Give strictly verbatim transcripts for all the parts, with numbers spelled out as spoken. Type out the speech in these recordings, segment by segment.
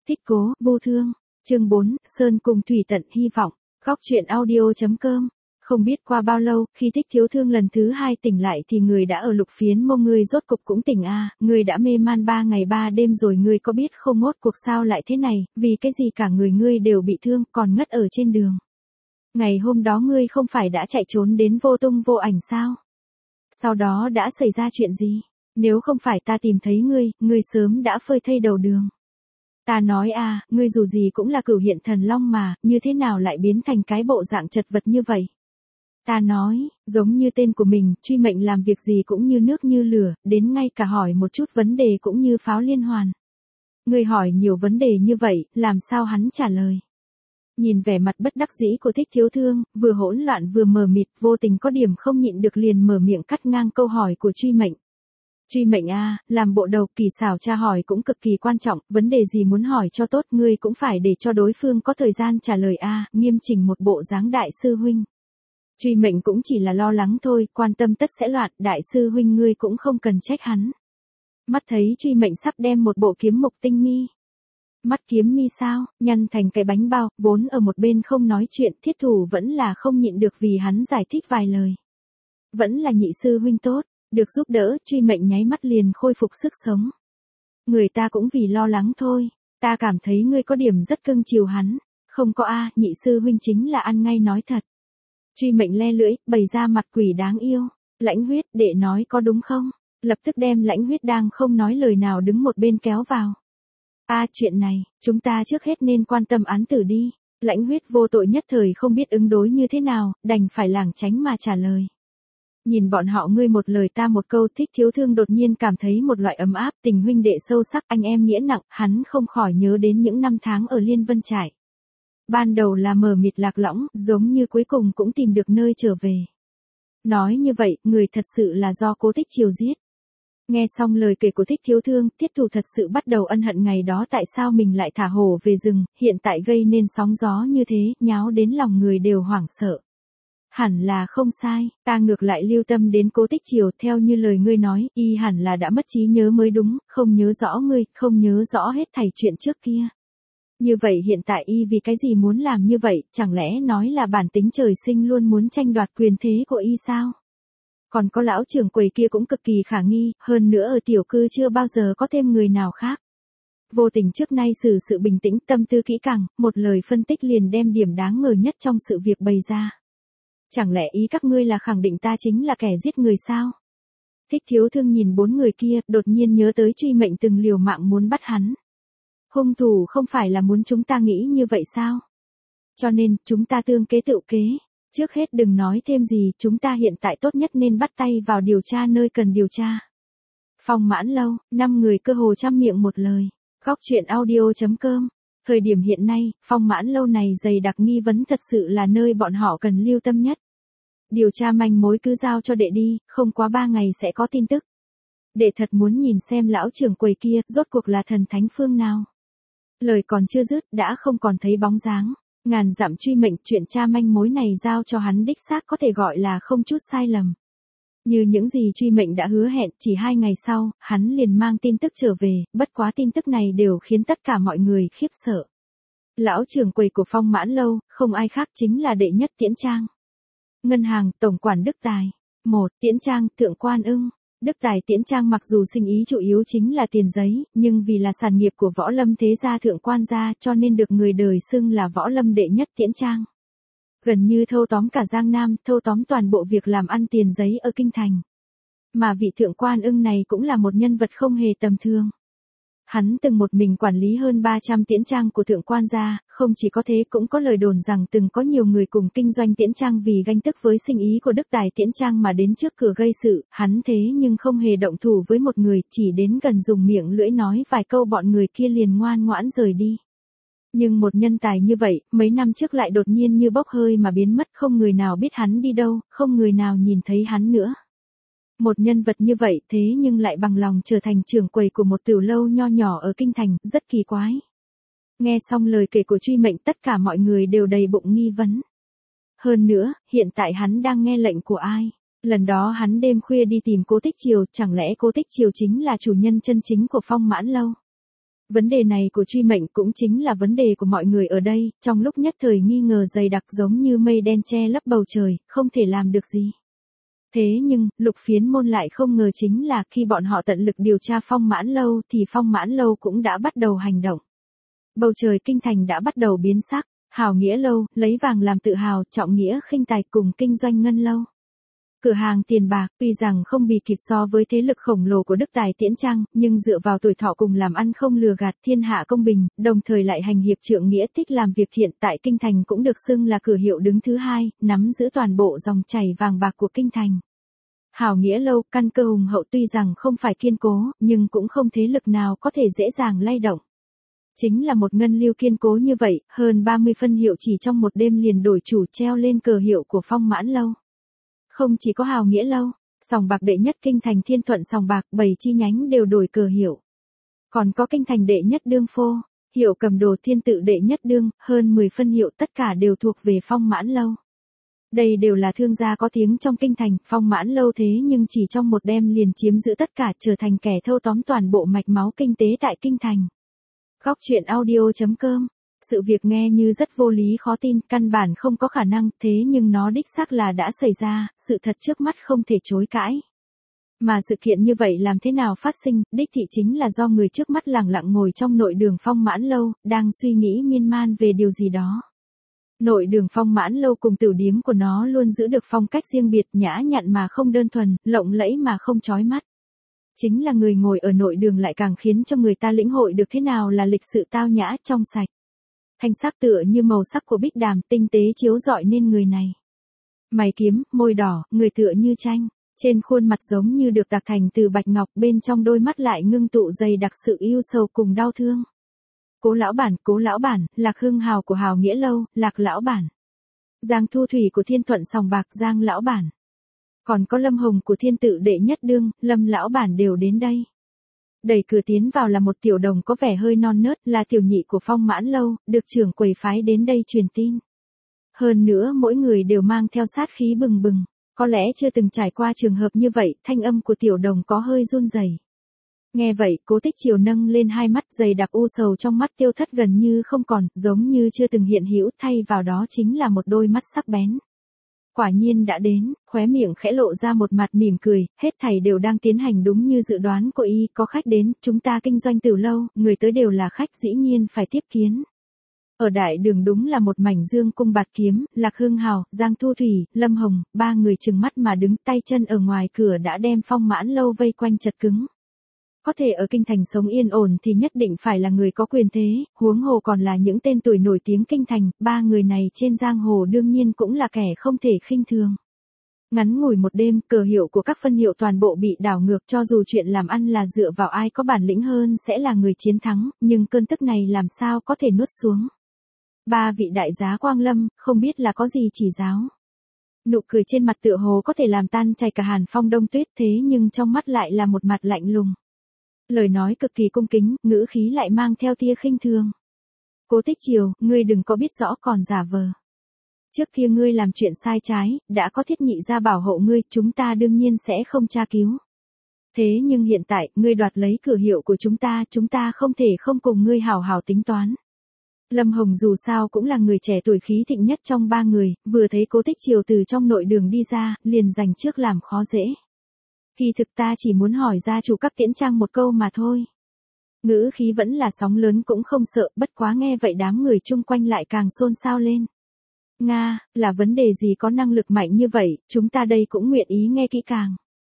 Thích Cố, Vô Thương, chương bốn, Sơn cùng Thủy Tận hy vọng, góc truyện audio.com. Không biết qua bao lâu, khi Thích Thiếu Thương lần thứ hai tỉnh lại thì người đã ở Lục Phiến Mông. Ngươi rốt cục cũng tỉnh à, ngươi đã mê man ba ngày ba đêm rồi, ngươi có biết không ngốt cuộc sao lại thế này, vì cái gì cả người ngươi đều bị thương, còn ngất ở trên đường. Ngày hôm đó ngươi không phải đã chạy trốn đến vô tung vô ảnh sao? Sau đó đã xảy ra chuyện gì? Nếu không phải ta tìm thấy ngươi, ngươi sớm đã phơi thây đầu đường. Ta nói à, ngươi dù gì cũng là cửu hiện thần long mà, như thế nào lại biến thành cái bộ dạng chật vật như vậy? Ta nói, giống như tên của mình, Truy Mệnh làm việc gì cũng như nước như lửa, đến ngay cả hỏi một chút vấn đề cũng như pháo liên hoàn. Ngươi hỏi nhiều vấn đề như vậy, làm sao hắn trả lời? Nhìn vẻ mặt bất đắc dĩ của Thích Thiếu Thương, vừa hỗn loạn vừa mờ mịt, vô tình có điểm không nhịn được liền mở miệng cắt ngang câu hỏi của Truy Mệnh. Truy Mệnh à, làm bộ đầu kỳ xảo tra hỏi cũng cực kỳ quan trọng, vấn đề gì muốn hỏi cho tốt ngươi cũng phải để cho đối phương có thời gian trả lời a, nghiêm chỉnh một bộ dáng đại sư huynh. Truy Mệnh cũng chỉ là lo lắng thôi, quan tâm tất sẽ loạn, đại sư huynh ngươi cũng không cần trách hắn. Mắt thấy Truy Mệnh sắp đem một bộ kiếm mộc tinh mi. Mắt kiếm mi sao, nhăn thành cái bánh bao, vốn ở một bên không nói chuyện, Thiết Thủ vẫn là không nhịn được vì hắn giải thích vài lời. Vẫn là nhị sư huynh tốt, được giúp đỡ, Truy Mệnh nháy mắt liền khôi phục sức sống. Người ta cũng vì lo lắng thôi, ta cảm thấy ngươi có điểm rất cưng chiều hắn, không có a, nhị sư huynh chính là ăn ngay nói thật. Truy Mệnh le lưỡi, bày ra mặt quỷ đáng yêu, Lãnh Huyết, đệ nói có đúng không? Lập tức đem Lãnh Huyết đang không nói lời nào đứng một bên kéo vào. A à, chuyện này, chúng ta trước hết nên quan tâm án tử đi. Lãnh Huyết vô tội nhất thời không biết ứng đối như thế nào, đành phải lảng tránh mà trả lời. Nhìn bọn họ ngươi một lời ta một câu, Thích Thiếu Thương đột nhiên cảm thấy một loại ấm áp, tình huynh đệ sâu sắc, anh em nghĩa nặng, hắn không khỏi nhớ đến những năm tháng ở Liên Vân Trại. Ban đầu là mờ mịt lạc lõng, giống như cuối cùng cũng tìm được nơi trở về. Nói như vậy, người thật sự là do Cố Tích Triều giết. Nghe xong lời kể của Thích Thiếu Thương, Thiết Thủ thật sự bắt đầu ân hận ngày đó tại sao mình lại thả hổ về rừng, hiện tại gây nên sóng gió như thế, nháo đến lòng người đều hoảng sợ. Hẳn là không sai, ta ngược lại lưu tâm đến Cố Tích Triều, theo như lời ngươi nói, y hẳn là đã mất trí nhớ mới đúng, không nhớ rõ ngươi, không nhớ rõ hết thảy chuyện trước kia. Như vậy hiện tại y vì cái gì muốn làm như vậy, chẳng lẽ nói là bản tính trời sinh luôn muốn tranh đoạt quyền thế của y sao? Còn có lão trưởng quầy kia cũng cực kỳ khả nghi, hơn nữa ở tiểu cư chưa bao giờ có thêm người nào khác. Vô Tình trước nay xử sự bình tĩnh, tâm tư kỹ càng, một lời phân tích liền đem điểm đáng ngờ nhất trong sự việc bày ra. Chẳng lẽ ý các ngươi là khẳng định ta chính là kẻ giết người sao? Thích Thiếu Thương nhìn bốn người kia, đột nhiên nhớ tới Truy Mệnh từng liều mạng muốn bắt hắn. Hung thủ không phải là muốn chúng ta nghĩ như vậy sao? Cho nên, chúng ta tương kế tự kế. Trước hết đừng nói thêm gì, chúng ta hiện tại tốt nhất nên bắt tay vào điều tra nơi cần điều tra. Phong Mãn Lâu, năm người cơ hồ trăm miệng một lời. Góc truyện audio.com. Thời điểm hiện nay, Phong Mãn Lâu này dày đặc nghi vấn thật sự là nơi bọn họ cần lưu tâm nhất. Điều tra manh mối cứ giao cho đệ đi, không quá ba ngày sẽ có tin tức. Đệ thật muốn nhìn xem lão trưởng quầy kia, rốt cuộc là thần thánh phương nào. Lời còn chưa dứt, đã không còn thấy bóng dáng. Ngàn dặm Truy Mệnh, chuyện tra manh mối này giao cho hắn đích xác có thể gọi là không chút sai lầm. Như những gì Truy Mệnh đã hứa hẹn, chỉ hai ngày sau, hắn liền mang tin tức trở về, bất quá tin tức này đều khiến tất cả mọi người khiếp sợ. Lão trưởng quầy của Phong Mãn Lâu, không ai khác chính là đệ nhất Tiễn Trang. Ngân hàng, tổng quản Đức Tài. một. Tiễn Trang, Thượng Quan Ưng. Đức Tài Tiễn Trang mặc dù sinh ý chủ yếu chính là tiền giấy, nhưng vì là sản nghiệp của Võ Lâm thế gia Thượng Quan gia cho nên được người đời xưng là Võ Lâm đệ nhất Tiễn Trang. Gần như thâu tóm cả Giang Nam, thâu tóm toàn bộ việc làm ăn tiền giấy ở Kinh Thành. Mà vị Thượng Quan Ưng này cũng là một nhân vật không hề tầm thường. Hắn từng một mình quản lý hơn ba trăm tiễn trang của Thượng Quan gia, không chỉ có thế cũng có lời đồn rằng từng có nhiều người cùng kinh doanh tiễn trang vì ganh tức với sinh ý của Đức Tài Tiễn Trang mà đến trước cửa gây sự, hắn thế nhưng không hề động thủ với một người, chỉ đến gần dùng miệng lưỡi nói vài câu bọn người kia liền ngoan ngoãn rời đi. Nhưng một nhân tài như vậy, mấy năm trước lại đột nhiên như bốc hơi mà biến mất, không người nào biết hắn đi đâu, không người nào nhìn thấy hắn nữa. Một nhân vật như vậy thế nhưng lại bằng lòng trở thành trưởng quầy của một tiểu lâu nho nhỏ ở Kinh Thành, rất kỳ quái. Nghe xong lời kể của Truy Mệnh tất cả mọi người đều đầy bụng nghi vấn. Hơn nữa, hiện tại hắn đang nghe lệnh của ai? Lần đó hắn đêm khuya đi tìm Cố Tích Triều, chẳng lẽ Cố Tích Triều chính là chủ nhân chân chính của Phong Mãn Lâu? Vấn đề này của Truy Mệnh cũng chính là vấn đề của mọi người ở đây, trong lúc nhất thời nghi ngờ dày đặc giống như mây đen che lấp bầu trời, không thể làm được gì. Thế nhưng, Lục Phiến Môn lại không ngờ chính là khi bọn họ tận lực điều tra Phong Mãn Lâu thì Phong Mãn Lâu cũng đã bắt đầu hành động. Bầu trời kinh thành đã bắt đầu biến sắc, Hào Nghĩa Lâu, lấy vàng làm tự hào, trọng nghĩa khinh tài cùng kinh doanh ngân lâu. Cửa hàng tiền bạc, tuy rằng không bì kịp so với thế lực khổng lồ của Đức Tài Tiễn Trang, nhưng dựa vào tuổi thọ cùng làm ăn không lừa gạt thiên hạ công bình, đồng thời lại hành hiệp trượng nghĩa thích làm việc thiện tại kinh thành cũng được xưng là cửa hiệu đứng thứ hai, nắm giữ toàn bộ dòng chảy vàng bạc của kinh thành. Hào Nghĩa Lâu, căn cơ hùng hậu tuy rằng không phải kiên cố, nhưng cũng không thế lực nào có thể dễ dàng lay động. Chính là một ngân lưu kiên cố như vậy, hơn ba mươi phân hiệu chỉ trong một đêm liền đổi chủ treo lên cờ hiệu của Phong Mãn Lâu. Không chỉ có Hào Nghĩa Lâu, sòng bạc đệ nhất kinh thành Thiên Thuận sòng bạc bảy chi nhánh đều đổi cờ hiệu. Còn có kinh thành đệ nhất đương phô, hiệu cầm đồ Thiên Tự đệ nhất đương, hơn mười phân hiệu tất cả đều thuộc về Phong Mãn Lâu. Đây đều là thương gia có tiếng trong kinh thành, Phong Mãn Lâu thế nhưng chỉ trong một đêm liền chiếm giữ tất cả, trở thành kẻ thâu tóm toàn bộ mạch máu kinh tế tại kinh thành. Góc truyện audio chấm com. Sự việc nghe như rất vô lý khó tin, căn bản không có khả năng, thế nhưng nó đích xác là đã xảy ra, sự thật trước mắt không thể chối cãi. Mà sự kiện như vậy làm thế nào phát sinh, đích thị chính là do người trước mắt lẳng lặng ngồi trong nội đường Phong Mãn Lâu, đang suy nghĩ miên man về điều gì đó. Nội đường Phong Mãn Lâu cùng tử điếm của nó luôn giữ được phong cách riêng biệt, nhã nhặn mà không đơn thuần, lộng lẫy mà không chói mắt. Chính là người ngồi ở nội đường lại càng khiến cho người ta lĩnh hội được thế nào là lịch sự tao nhã trong sạch. Thanh sắc tựa như màu sắc của bích đàm, tinh tế chiếu rọi nên người này. Mày kiếm, môi đỏ, người tựa như tranh, trên khuôn mặt giống như được tạc thành từ bạch ngọc, bên trong đôi mắt lại ngưng tụ dày đặc sự yêu sầu cùng đau thương. Cố lão bản, Cố lão bản, Lạc Hưng Hào của Hào Nghĩa Lâu, Lạc lão bản. Giang Thu Thủy của Thiên Thuận sòng bạc, Giang lão bản. Còn có Lâm Hồng của Thiên Tự đệ nhất đương, Lâm lão bản đều đến đây. Đẩy cửa tiến vào là một tiểu đồng có vẻ hơi non nớt, là tiểu nhị của Phong Mãn Lâu, được trưởng quầy phái đến đây truyền tin. Hơn nữa mỗi người đều mang theo sát khí bừng bừng, có lẽ chưa từng trải qua trường hợp như vậy, thanh âm của tiểu đồng có hơi run rẩy. Nghe vậy, Cố Tích Triều nâng lên hai mắt dày đặc u sầu trong mắt tiêu thất gần như không còn, giống như chưa từng hiện hữu, thay vào đó chính là một đôi mắt sắc bén. Quả nhiên đã đến, khóe miệng khẽ lộ ra một mặt mỉm cười, hết thảy đều đang tiến hành đúng như dự đoán của y, có khách đến, chúng ta kinh doanh từ lâu, người tới đều là khách dĩ nhiên phải tiếp kiến. Ở đại đường đúng là một mảnh dương cung bạt kiếm, Lạc Hưng Hào, Giang Thu Thủy, Lâm Hồng, ba người trừng mắt mà đứng, tay chân ở ngoài cửa đã đem Phong Mãn Lâu vây quanh chật cứng. Có thể ở kinh thành sống yên ổn thì nhất định phải là người có quyền thế, huống hồ còn là những tên tuổi nổi tiếng kinh thành, ba người này trên giang hồ đương nhiên cũng là kẻ không thể khinh thường. Ngắn ngủi một đêm, cờ hiệu của các phân hiệu toàn bộ bị đảo ngược, cho dù chuyện làm ăn là dựa vào ai có bản lĩnh hơn sẽ là người chiến thắng, nhưng cơn tức này làm sao có thể nuốt xuống. Ba vị đại giá Quang Lâm, không biết là có gì chỉ giáo. Nụ cười trên mặt tựa hồ có thể làm tan chảy cả Hàn Phong Đông Tuyết, thế nhưng trong mắt lại là một mặt lạnh lùng. Lời nói cực kỳ cung kính, ngữ khí lại mang theo tia khinh thường. Cố Tích Triều, ngươi đừng có biết rõ còn giả vờ. Trước kia ngươi làm chuyện sai trái, đã có Thiết Nhị ra bảo hộ ngươi, chúng ta đương nhiên sẽ không tra cứu. Thế nhưng hiện tại, ngươi đoạt lấy cửa hiệu của chúng ta, chúng ta không thể không cùng ngươi hảo hảo tính toán. Lâm Hồng dù sao cũng là người trẻ tuổi khí thịnh nhất trong ba người, vừa thấy Cố Tích Triều từ trong nội đường đi ra, liền giành trước làm khó dễ. Kỳ thực ta chỉ muốn hỏi gia chủ các Tiễn Trang một câu mà thôi. Ngữ khí vẫn là sóng lớn cũng không sợ, bất quá nghe vậy đám người chung quanh lại càng xôn xao lên. Nga, là vấn đề gì có năng lực mạnh như vậy, chúng ta đây cũng nguyện ý nghe kỹ càng.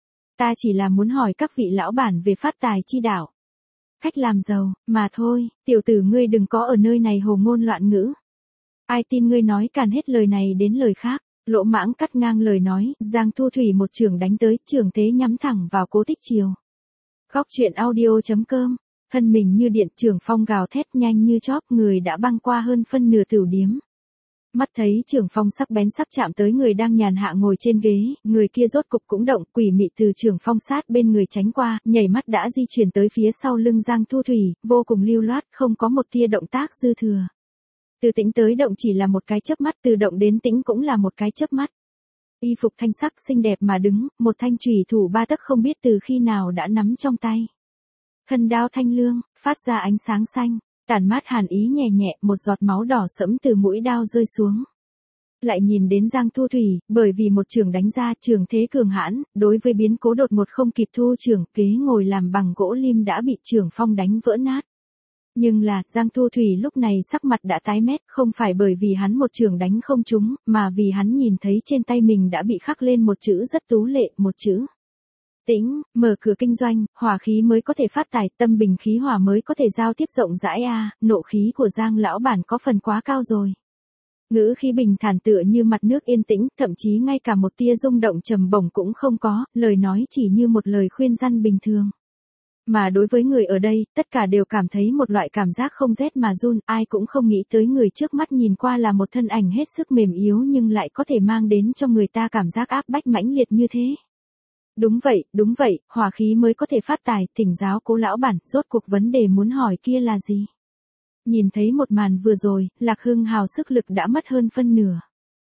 Ta chỉ là muốn hỏi các vị lão bản về phát tài chi đạo. Cách làm giàu, mà thôi, tiểu tử ngươi đừng có ở nơi này hồ ngôn loạn ngữ. Ai tin ngươi nói càn hết lời này đến lời khác. Lỗ Mãng cắt ngang lời nói, Giang Thu Thủy một chưởng đánh tới, chưởng thế nhắm thẳng vào Cố Tích Triều. Góc truyện audio chấm com, thân mình như điện, Trường Phong gào thét nhanh như chóp, người đã băng qua hơn phân nửa tửu điếm. Mắt thấy Trường Phong sắc bén sắp chạm tới người đang nhàn hạ ngồi trên ghế, người kia rốt cục cũng động, quỷ mị từ Trường Phong sát bên người tránh qua, nhảy mắt đã di chuyển tới phía sau lưng Giang Thu Thủy, vô cùng lưu loát, không có một tia động tác dư thừa. Từ tĩnh tới động chỉ là một cái chớp mắt, từ động đến tĩnh cũng là một cái chớp mắt. Y phục thanh sắc xinh đẹp mà đứng, một thanh chùy thủ ba tấc không biết từ khi nào đã nắm trong tay. thân đao thanh lương, phát ra ánh sáng xanh, tản mát hàn ý nhẹ nhẹ, một giọt máu đỏ sẫm từ mũi đao rơi xuống. Lại nhìn đến Giang Thu Thủy, bởi vì một trường đánh ra, trường thế cường hãn, đối với biến cố đột ngột không kịp thu trường, ghế ngồi làm bằng gỗ lim đã bị trường phong đánh vỡ nát. Nhưng là, Giang Thu Thủy lúc này sắc mặt đã tái mét, không phải bởi vì hắn một trường đánh không trúng, mà vì hắn nhìn thấy trên tay mình đã bị khắc lên một chữ rất tú lệ, một chữ. Tĩnh, mở cửa kinh doanh, hỏa khí mới có thể phát tài, tâm bình khí hòa mới có thể giao tiếp rộng rãi a, nộ khí của Giang lão bản có phần quá cao rồi. Ngữ khí bình thản tựa như mặt nước yên tĩnh, thậm chí ngay cả một tia rung động trầm bổng cũng không có, lời nói chỉ như một lời khuyên răn bình thường. Mà đối với người ở đây, tất cả đều cảm thấy một loại cảm giác không rét mà run, ai cũng không nghĩ tới người trước mắt nhìn qua là một thân ảnh hết sức mềm yếu nhưng lại có thể mang đến cho người ta cảm giác áp bách mãnh liệt như thế. Đúng vậy, đúng vậy, hỏa khí mới có thể phát tài, thỉnh giáo Cố lão bản, rốt cuộc vấn đề muốn hỏi kia là gì? Nhìn thấy một màn vừa rồi, Lạc Hưng Hào sức lực đã mất hơn phân nửa.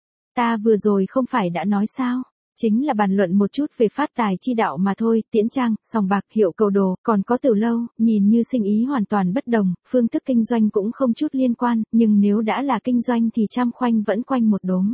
Ta vừa rồi không phải đã nói sao? Chính là bàn luận một chút về phát tài chi đạo mà thôi, Tiễn Trang, sòng bạc, hiệu cầu đồ, còn có tiểu lâu, nhìn như sinh ý hoàn toàn bất đồng, phương thức kinh doanh cũng không chút liên quan, nhưng nếu đã là kinh doanh thì trăm khoanh vẫn quanh một đốm.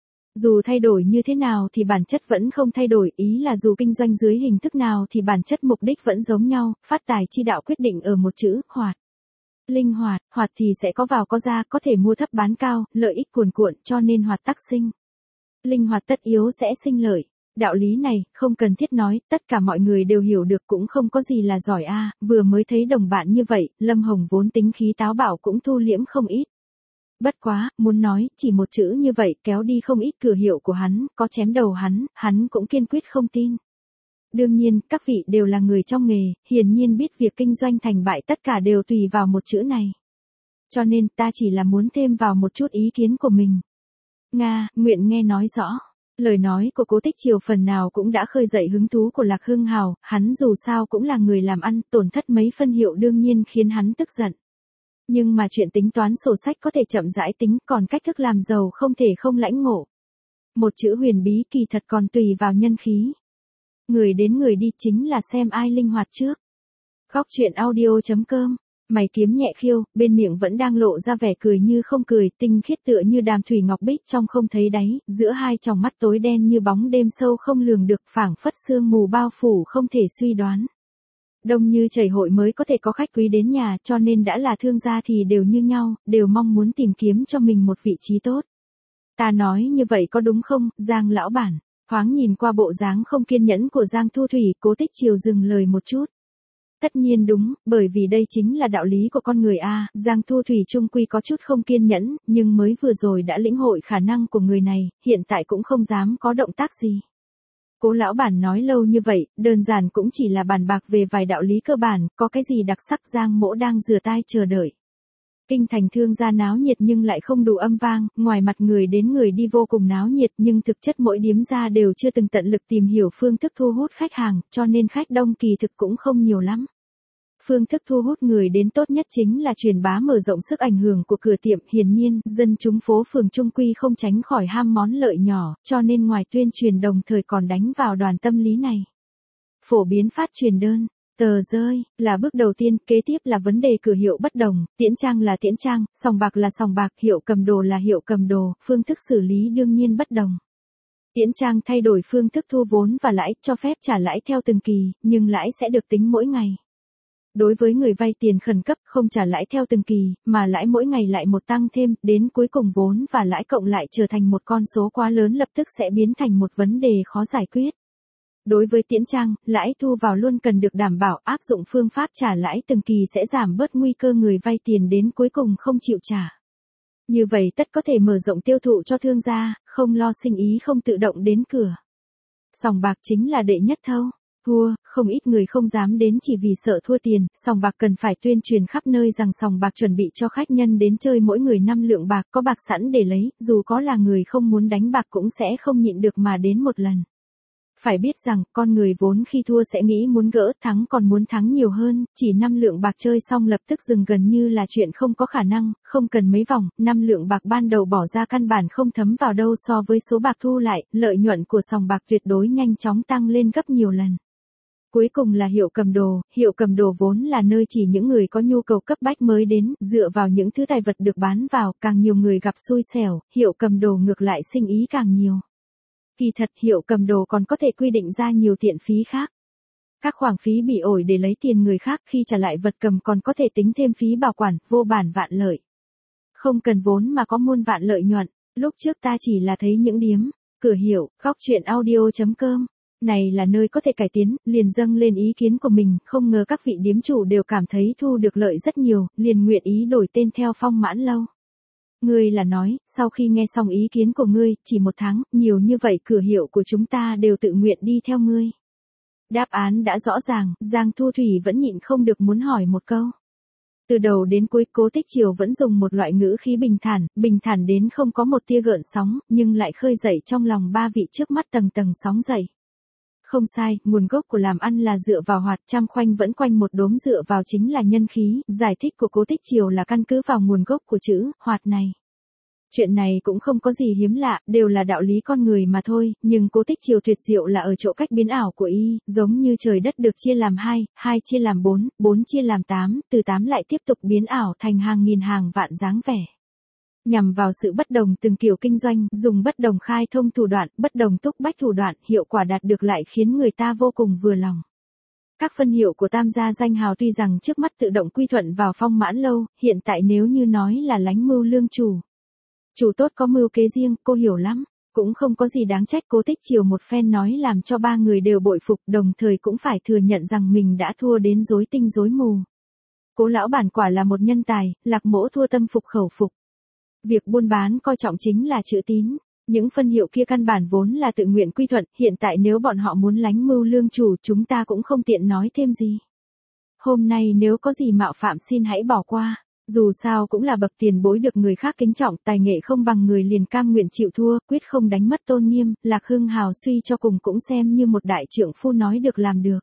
Dù thay đổi như thế nào thì bản chất vẫn không thay đổi, ý là dù kinh doanh dưới hình thức nào thì bản chất mục đích vẫn giống nhau, phát tài chi đạo quyết định ở một chữ, hoạt. Linh hoạt, hoạt thì sẽ có vào có ra, có thể mua thấp bán cao, lợi ích cuồn cuộn, cho nên hoạt tắc sinh. Linh hoạt tất yếu sẽ sinh lợi. Đạo lý này, không cần thiết nói, tất cả mọi người đều hiểu được cũng không có gì là giỏi a. Vừa mới thấy đồng bạn như vậy, Lâm Hồng vốn tính khí táo bạo cũng thu liễm không ít. Bất quá, muốn nói, chỉ một chữ như vậy kéo đi không ít cửa hiệu của hắn, có chém đầu hắn, hắn cũng kiên quyết không tin. Đương nhiên, các vị đều là người trong nghề, hiển nhiên biết việc kinh doanh thành bại tất cả đều tùy vào một chữ này. Cho nên, ta chỉ là muốn thêm vào một chút ý kiến của mình. Nga, nguyện nghe nói rõ. Lời nói của Cố Tích Triều phần nào cũng đã khơi dậy hứng thú của Lạc Hưng Hào, hắn dù sao cũng là người làm ăn, tổn thất mấy phân hiệu đương nhiên khiến hắn tức giận. Nhưng mà chuyện tính toán sổ sách có thể chậm rãi tính, còn cách thức làm giàu không thể không lãnh ngộ. Một chữ huyền bí kỳ thật còn tùy vào nhân khí. Người đến người đi chính là xem ai linh hoạt trước. Góc truyện audio chấm com. Mày kiếm nhẹ khiêu, bên miệng vẫn đang lộ ra vẻ cười như không cười, tinh khiết tựa như đàm thủy ngọc bích trong không thấy đáy, giữa hai tròng mắt tối đen như bóng đêm sâu không lường được, phảng phất sương mù bao phủ không thể suy đoán. Đông như chảy hội mới có thể có khách quý đến nhà, cho nên đã là thương gia thì đều như nhau, đều mong muốn tìm kiếm cho mình một vị trí tốt. Ta nói như vậy có đúng không, Giang lão bản? Thoáng nhìn qua bộ dáng không kiên nhẫn của Giang Thu Thủy, Cố Tích Triều dừng lời một chút. Tất nhiên đúng, bởi vì đây chính là đạo lý của con người a. Giang Thu Thủy trung quy có chút không kiên nhẫn, nhưng mới vừa rồi đã lĩnh hội khả năng của người này, hiện tại cũng không dám có động tác gì. Cố lão bản nói lâu như vậy, đơn giản cũng chỉ là bàn bạc về vài đạo lý cơ bản, có cái gì đặc sắc Giang Mỗ đang rửa tai chờ đợi. Kinh thành thương gia náo nhiệt nhưng lại không đủ âm vang, ngoài mặt người đến người đi vô cùng náo nhiệt nhưng thực chất mỗi điếm gia đều chưa từng tận lực tìm hiểu phương thức thu hút khách hàng, cho nên khách đông kỳ thực cũng không nhiều lắm. Phương thức thu hút người đến tốt nhất chính là truyền bá mở rộng sức ảnh hưởng của cửa tiệm, hiển nhiên, dân chúng phố phường trung quy không tránh khỏi ham món lợi nhỏ, cho nên ngoài tuyên truyền đồng thời còn đánh vào đoàn tâm lý này. Phổ biến phát truyền đơn, tờ rơi, là bước đầu tiên, kế tiếp là vấn đề cửa hiệu bất đồng, Tiễn Trang là Tiễn Trang, sòng bạc là sòng bạc, hiệu cầm đồ là hiệu cầm đồ, phương thức xử lý đương nhiên bất đồng. Tiễn Trang thay đổi phương thức thu vốn và lãi, cho phép trả lãi theo từng kỳ, nhưng lãi sẽ được tính mỗi ngày. Đối với người vay tiền khẩn cấp không trả lãi theo từng kỳ, mà lãi mỗi ngày lại một tăng thêm, đến cuối cùng vốn và lãi cộng lại trở thành một con số quá lớn lập tức sẽ biến thành một vấn đề khó giải quyết. Đối với Tiễn Trang, lãi thu vào luôn cần được đảm bảo, áp dụng phương pháp trả lãi từng kỳ sẽ giảm bớt nguy cơ người vay tiền đến cuối cùng không chịu trả. Như vậy tất có thể mở rộng tiêu thụ cho thương gia, không lo sinh ý không tự động đến cửa. Sòng bạc chính là đệ nhất thâu. Thua, không ít người không dám đến chỉ vì sợ thua tiền, sòng bạc cần phải tuyên truyền khắp nơi rằng sòng bạc chuẩn bị cho khách nhân đến chơi mỗi người năm lượng bạc, có bạc sẵn để lấy, dù có là người không muốn đánh bạc cũng sẽ không nhịn được mà đến một lần. Phải biết rằng, con người vốn khi thua sẽ nghĩ muốn gỡ, thắng còn muốn thắng nhiều hơn, chỉ năm lượng bạc chơi xong lập tức dừng gần như là chuyện không có khả năng, không cần mấy vòng, năm lượng bạc ban đầu bỏ ra căn bản không thấm vào đâu so với số bạc thu lại, lợi nhuận của sòng bạc tuyệt đối nhanh chóng tăng lên gấp nhiều lần. Cuối cùng là Hiệu Cầm Đồ, Hiệu Cầm Đồ vốn là nơi chỉ những người có nhu cầu cấp bách mới đến, dựa vào những thứ tài vật được bán vào, càng nhiều người gặp xui xẻo, Hiệu Cầm Đồ ngược lại sinh ý càng nhiều. Kỳ thật Hiệu Cầm Đồ còn có thể quy định ra nhiều tiện phí khác. Các khoản phí bị ổi để lấy tiền người khác khi trả lại vật cầm còn có thể tính thêm phí bảo quản, vô bản vạn lợi. Không cần vốn mà có muôn vạn lợi nhuận, lúc trước ta chỉ là thấy những điếm, cửa hiệu, góc chuyện audio chấm com. Này là nơi có thể cải tiến, liền dâng lên ý kiến của mình, không ngờ các vị điếm chủ đều cảm thấy thu được lợi rất nhiều, liền nguyện ý đổi tên theo Phong Mãn Lâu. Ngươi là nói, sau khi nghe xong ý kiến của ngươi, chỉ một tháng, nhiều như vậy cửa hiệu của chúng ta đều tự nguyện đi theo ngươi. Đáp án đã rõ ràng, Giang Thu Thủy vẫn nhịn không được muốn hỏi một câu. Từ đầu đến cuối Cố Tích Triều vẫn dùng một loại ngữ khí bình thản, bình thản đến không có một tia gợn sóng, nhưng lại khơi dậy trong lòng ba vị trước mắt tầng tầng sóng dậy. Không sai, nguồn gốc của làm ăn là dựa vào hoạt, trăm khoanh vẫn quanh một đốm dựa vào chính là nhân khí, giải thích của Cố Tích Triều là căn cứ vào nguồn gốc của chữ, hoạt này. Chuyện này cũng không có gì hiếm lạ, đều là đạo lý con người mà thôi, nhưng Cố Tích Triều tuyệt diệu là ở chỗ cách biến ảo của y, giống như trời đất được chia làm hai, hai chia làm bốn, bốn chia làm tám, từ tám lại tiếp tục biến ảo thành hàng nghìn hàng vạn dáng vẻ. Nhằm vào sự bất đồng từng kiểu kinh doanh, dùng bất đồng khai thông thủ đoạn, bất đồng túc bách thủ đoạn, hiệu quả đạt được lại khiến người ta vô cùng vừa lòng. Các phân hiệu của tam gia danh hào tuy rằng trước mắt tự động quy thuận vào Phong Mãn Lâu, hiện tại nếu như nói là lánh mưu lương chủ. Chủ tốt có mưu kế riêng, cô hiểu lắm, cũng không có gì đáng trách. Cố Tích Triều một phen nói làm cho ba người đều bội phục, đồng thời cũng phải thừa nhận rằng mình đã thua đến rối tinh rối mù. Cố lão bản quả là một nhân tài, Lạc Mỗ thua tâm phục khẩu phục. Việc buôn bán coi trọng chính là chữ tín, những phân hiệu kia căn bản vốn là tự nguyện quy thuận, hiện tại nếu bọn họ muốn lánh mưu lương chủ chúng ta cũng không tiện nói thêm gì. Hôm nay nếu có gì mạo phạm xin hãy bỏ qua, dù sao cũng là bậc tiền bối được người khác kính trọng, tài nghệ không bằng người liền cam nguyện chịu thua, quyết không đánh mất tôn nghiêm, Lạc Hưng Hào suy cho cùng cũng xem như một đại trượng phu nói được làm được.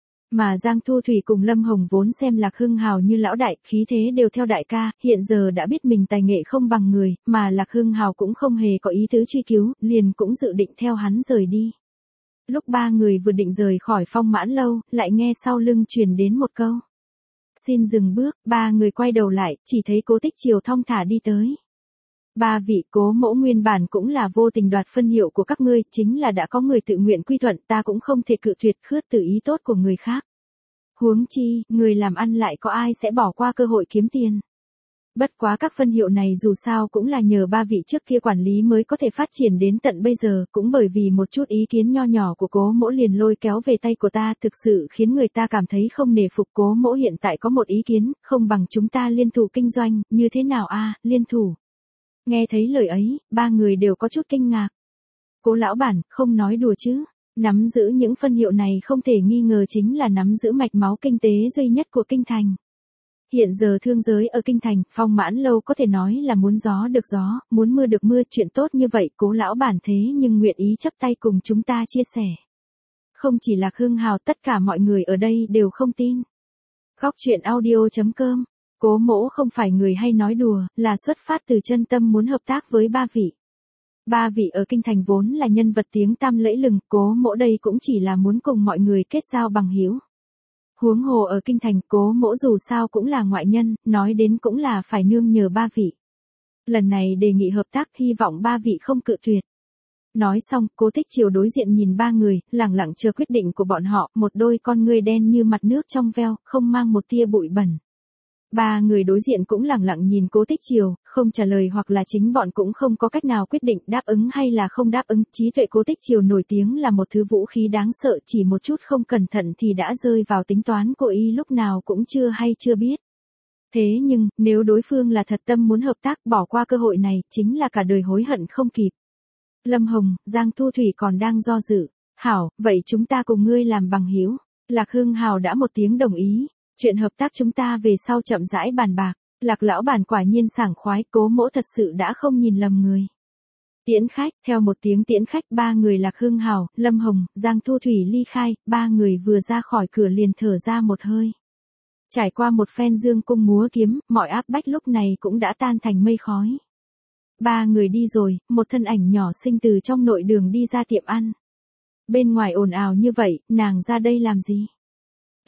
Mà Giang Thu Thủy cùng Lâm Hồng vốn xem Lạc Hưng Hào như lão đại, khí thế đều theo đại ca, hiện giờ đã biết mình tài nghệ không bằng người, mà Lạc Hưng Hào cũng không hề có ý tứ truy cứu, liền cũng dự định theo hắn rời đi. Lúc ba người vừa định rời khỏi Phong Mãn Lâu, lại nghe sau lưng truyền đến một câu. Xin dừng bước, ba người quay đầu lại, chỉ thấy Cố Tích Triều thong thả đi tới. Ba vị, Cố mỗ nguyên bản cũng là vô tình đoạt phân hiệu của các ngươi, chính là đã có người tự nguyện quy thuận, ta cũng không thể cự tuyệt khước từ ý tốt của người khác. Huống chi, người làm ăn lại có ai sẽ bỏ qua cơ hội kiếm tiền. Bất quá các phân hiệu này dù sao cũng là nhờ ba vị trước kia quản lý mới có thể phát triển đến tận bây giờ, cũng bởi vì một chút ý kiến nho nhỏ của Cố mỗ liền lôi kéo về tay của ta, thực sự khiến người ta cảm thấy không nể phục. Cố mỗ hiện tại có một ý kiến, không bằng chúng ta liên thủ kinh doanh, như thế nào a? Liên thủ. Nghe thấy lời ấy, ba người đều có chút kinh ngạc. Cố lão bản, không nói đùa chứ. Nắm giữ những phân hiệu này không thể nghi ngờ chính là nắm giữ mạch máu kinh tế duy nhất của kinh thành. Hiện giờ thương giới ở kinh thành, Phong Mãn Lâu có thể nói là muốn gió được gió, muốn mưa được mưa, chuyện tốt như vậy Cố lão bản thế nhưng nguyện ý chấp tay cùng chúng ta chia sẻ. Không chỉ là Hưng Hào, tất cả mọi người ở đây đều không tin. Góc chuyện audio chấm com. Cố mỗ không phải người hay nói đùa, là xuất phát từ chân tâm muốn hợp tác với ba vị. Ba vị ở kinh thành vốn là nhân vật tiếng tăm lẫy lừng, Cố mỗ đây cũng chỉ là muốn cùng mọi người kết giao bằng hữu. Huống hồ ở kinh thành, Cố mỗ dù sao cũng là ngoại nhân, nói đến cũng là phải nương nhờ ba vị. Lần này đề nghị hợp tác, hy vọng ba vị không cự tuyệt. Nói xong, Cố Tích Triều đối diện nhìn ba người, lẳng lặng chờ quyết định của bọn họ, một đôi con ngươi đen như mặt nước trong veo, không mang một tia bụi bẩn. Ba người đối diện cũng lẳng lặng nhìn Cố Tích Triều, không trả lời hoặc là chính bọn cũng không có cách nào quyết định đáp ứng hay là không đáp ứng. Trí tuệ Cố Tích Triều nổi tiếng là một thứ vũ khí đáng sợ, chỉ một chút không cẩn thận thì đã rơi vào tính toán của y lúc nào cũng chưa hay chưa biết. Thế nhưng, nếu đối phương là thật tâm muốn hợp tác, bỏ qua cơ hội này, chính là cả đời hối hận không kịp. Lâm Hồng, Giang Thu Thủy còn đang do dự. Hảo, vậy chúng ta cùng ngươi làm bằng hữu. Lạc Hưng Hào đã một tiếng đồng ý. Chuyện hợp tác chúng ta về sau chậm rãi bàn bạc. Lạc lão bản quả nhiên sảng khoái, Cố mỗ thật sự đã không nhìn lầm người. Tiễn khách, theo một tiếng tiễn khách, ba người Lạc Hưng Hào, Lâm Hồng, Giang Thu Thủy ly khai, ba người vừa ra khỏi cửa liền thở ra một hơi. Trải qua một phen dương cung múa kiếm, mọi áp bách lúc này cũng đã tan thành mây khói. Ba người đi rồi, một thân ảnh nhỏ xinh từ trong nội đường đi ra tiệm ăn. Bên ngoài ồn ào như vậy, nàng ra đây làm gì?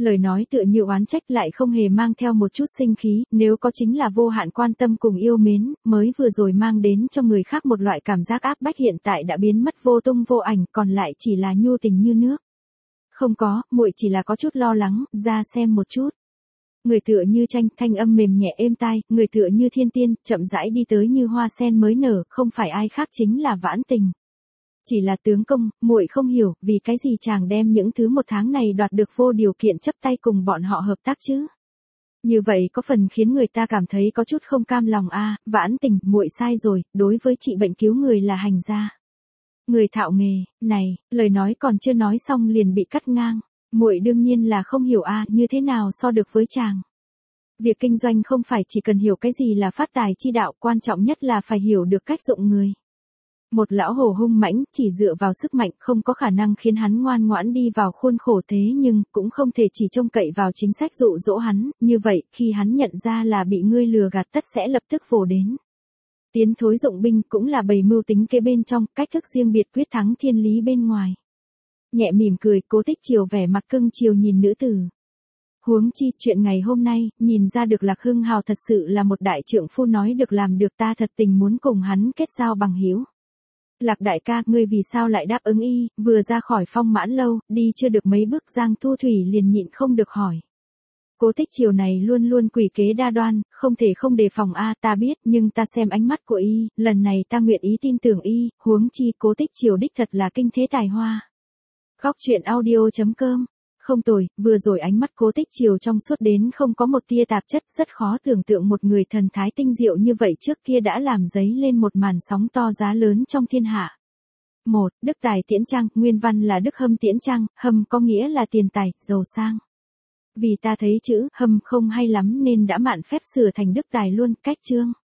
Lời nói tựa như oán trách lại không hề mang theo một chút sinh khí, nếu có chính là vô hạn quan tâm cùng yêu mến, mới vừa rồi mang đến cho người khác một loại cảm giác áp bách hiện tại đã biến mất vô tung vô ảnh, còn lại chỉ là nhu tình như nước. Không có, muội chỉ là có chút lo lắng, ra xem một chút. Người tựa như tranh, thanh âm mềm nhẹ êm tai, người tựa như thiên tiên, chậm rãi đi tới như hoa sen mới nở, không phải ai khác chính là Vãn Tình. Chỉ là tướng công, muội không hiểu, vì cái gì chàng đem những thứ một tháng này đoạt được vô điều kiện chấp tay cùng bọn họ hợp tác chứ? Như vậy có phần khiến người ta cảm thấy có chút không cam lòng a, Vãn Tình, muội sai rồi, đối với trị bệnh cứu người là hành gia. Người thạo nghề, này, lời nói còn chưa nói xong liền bị cắt ngang. Muội đương nhiên là không hiểu a, như thế nào so được với chàng. Việc kinh doanh không phải chỉ cần hiểu cái gì là phát tài chi đạo, quan trọng nhất là phải hiểu được cách dụng người. Một lão hồ hung mãnh, chỉ dựa vào sức mạnh không có khả năng khiến hắn ngoan ngoãn đi vào khuôn khổ, thế nhưng cũng không thể chỉ trông cậy vào chính sách dụ dỗ hắn, như vậy khi hắn nhận ra là bị ngươi lừa gạt tất sẽ lập tức vồ đến. Tiến thối dụng binh cũng là bày mưu tính kế bên trong, cách thức riêng biệt quyết thắng thiên lý bên ngoài. Nhẹ mỉm cười, Cố Tích Chiều vẻ mặt cưng chiều nhìn nữ tử. Huống chi, chuyện ngày hôm nay, nhìn ra được Lạc Hưng Hào thật sự là một đại trượng phu nói được làm được, ta thật tình muốn cùng hắn kết giao bằng hữu. Lạc đại ca, ngươi vì sao lại đáp ứng y, vừa ra khỏi Phong Mãn lâu, đi chưa được mấy bước Giang Thu Thủy liền nhịn không được hỏi. Cố Tích Chiều này luôn luôn quỷ kế đa đoan, không thể không đề phòng a, ta biết, nhưng ta xem ánh mắt của y, lần này ta nguyện ý tin tưởng y, huống chi Cố Tích Chiều đích thật là kinh thế tài hoa. Góc truyện audio chấm com. Không tồi, vừa rồi ánh mắt Cố Tích Chiều trong suốt đến không có một tia tạp chất, rất khó tưởng tượng một người thần thái tinh diệu như vậy trước kia đã làm dấy lên một màn sóng to giá lớn trong thiên hạ. một. Đức tài tiễn trang, nguyên văn là Đức Hâm tiễn trang, hâm có nghĩa là tiền tài, giàu sang. Vì ta thấy chữ hâm không hay lắm nên đã mạn phép sửa thành đức tài luôn, cách chương.